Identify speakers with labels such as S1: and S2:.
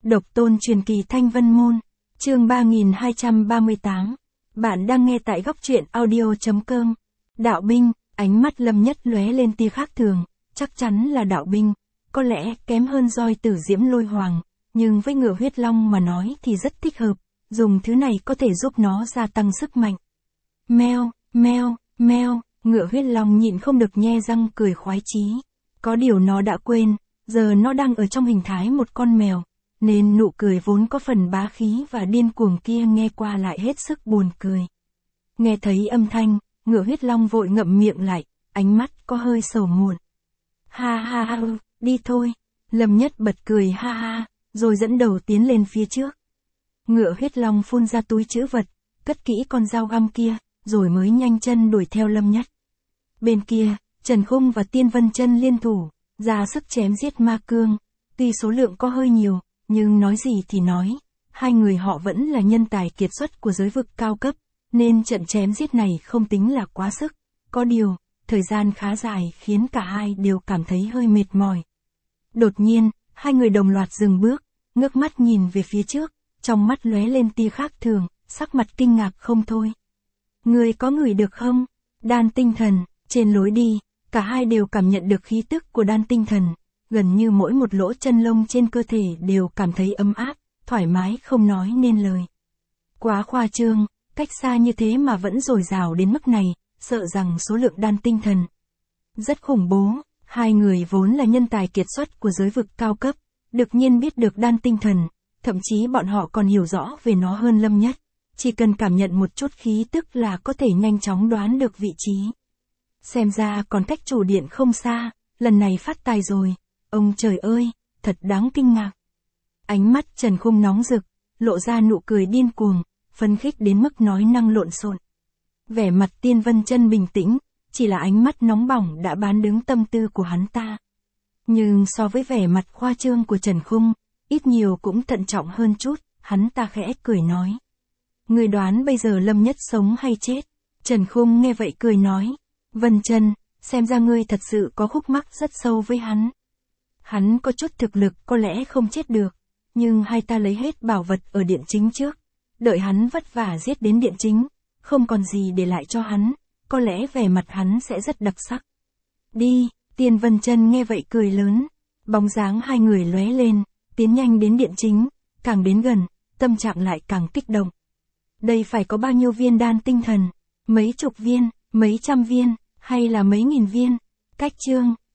S1: Độc tôn truyền kỳ Thanh Vân Môn, chương 3238. Bạn đang nghe tại góc truyện audio.com. Đạo binh, ánh mắt Lâm Nhất lóe lên tia khác thường, chắc chắn là đạo binh, có lẽ kém hơn roi Tử Diễm Lôi Hoàng, nhưng với ngựa huyết long mà nói thì rất thích hợp, dùng thứ này có thể giúp nó gia tăng sức mạnh. Meo, meo, meo, ngựa huyết long nhịn không được nhe răng cười khoái chí. Có điều nó đã quên, giờ nó đang ở trong hình thái một con mèo, nên nụ cười vốn có phần bá khí và điên cuồng kia nghe qua lại hết sức buồn cười. Nghe thấy âm thanh, ngựa huyết long vội ngậm miệng lại, ánh mắt có hơi sầu muộn. Ha ha ha, đi thôi. Lâm Nhất bật cười ha ha, rồi dẫn đầu tiến lên phía trước. Ngựa huyết long phun ra túi trữ vật, cất kỹ con dao găm kia, rồi mới nhanh chân đuổi theo Lâm Nhất. Bên kia, Trần Khung và Tiên Vân Chân liên thủ, ra sức chém giết ma cương. Tuy số lượng có hơi nhiều, nhưng nói gì thì nói, hai người họ vẫn là nhân tài kiệt xuất của giới vực cao cấp, nên trận chém giết này không tính là quá sức. Có điều, thời gian khá dài khiến cả hai đều cảm thấy hơi mệt mỏi. Đột nhiên, hai người đồng loạt dừng bước, ngước mắt nhìn về phía trước, trong mắt lóe lên tia khác thường, sắc mặt kinh ngạc không thôi. Người có ngửi được không? Đan tinh thần, trên lối đi, cả hai đều cảm nhận được khí tức của đan tinh thần, gần như mỗi một lỗ chân lông trên cơ thể đều cảm thấy ấm áp, thoải mái không nói nên lời. Quá khoa trương, cách xa như thế mà vẫn dồi dào đến mức này, sợ rằng số lượng đan tinh thần rất khủng bố. Hai người vốn là nhân tài kiệt xuất của giới vực cao cấp, đột nhiên biết được đan tinh thần, thậm chí bọn họ còn hiểu rõ về nó hơn Lâm Nhất, chỉ cần cảm nhận một chút khí tức là có thể nhanh chóng đoán được vị trí. Xem ra còn cách chủ điện không xa, lần này phát tài rồi, ông trời ơi, thật đáng kinh ngạc. Ánh mắt Trần Khung nóng rực, lộ ra nụ cười điên cuồng, phấn khích đến mức nói năng lộn xộn. Vẻ mặt Tiên Vân Chân bình tĩnh, chỉ là ánh mắt nóng bỏng đã bán đứng tâm tư của hắn ta. Nhưng so với vẻ mặt khoa trương của Trần Khung, ít nhiều cũng thận trọng hơn chút, hắn ta khẽ cười nói. Người đoán bây giờ Lâm Nhất sống hay chết? Trần Khung nghe vậy cười nói. Vân Chân, xem ra ngươi thật sự có khúc mắc rất sâu với hắn. Hắn có chút thực lực có lẽ không chết được, nhưng hai ta lấy hết bảo vật ở điện chính trước, đợi hắn vất vả giết đến điện chính, không còn gì để lại cho hắn, có lẽ vẻ mặt hắn sẽ rất đặc sắc. Đi, Tiên Vân Chân nghe vậy cười lớn, bóng dáng hai người lóe lên, tiến nhanh đến điện chính, càng đến gần, tâm trạng lại càng kích động. Đây phải có bao nhiêu viên đan tinh thần? Mấy chục viên, mấy trăm viên, hay là mấy nghìn viên? Cách chương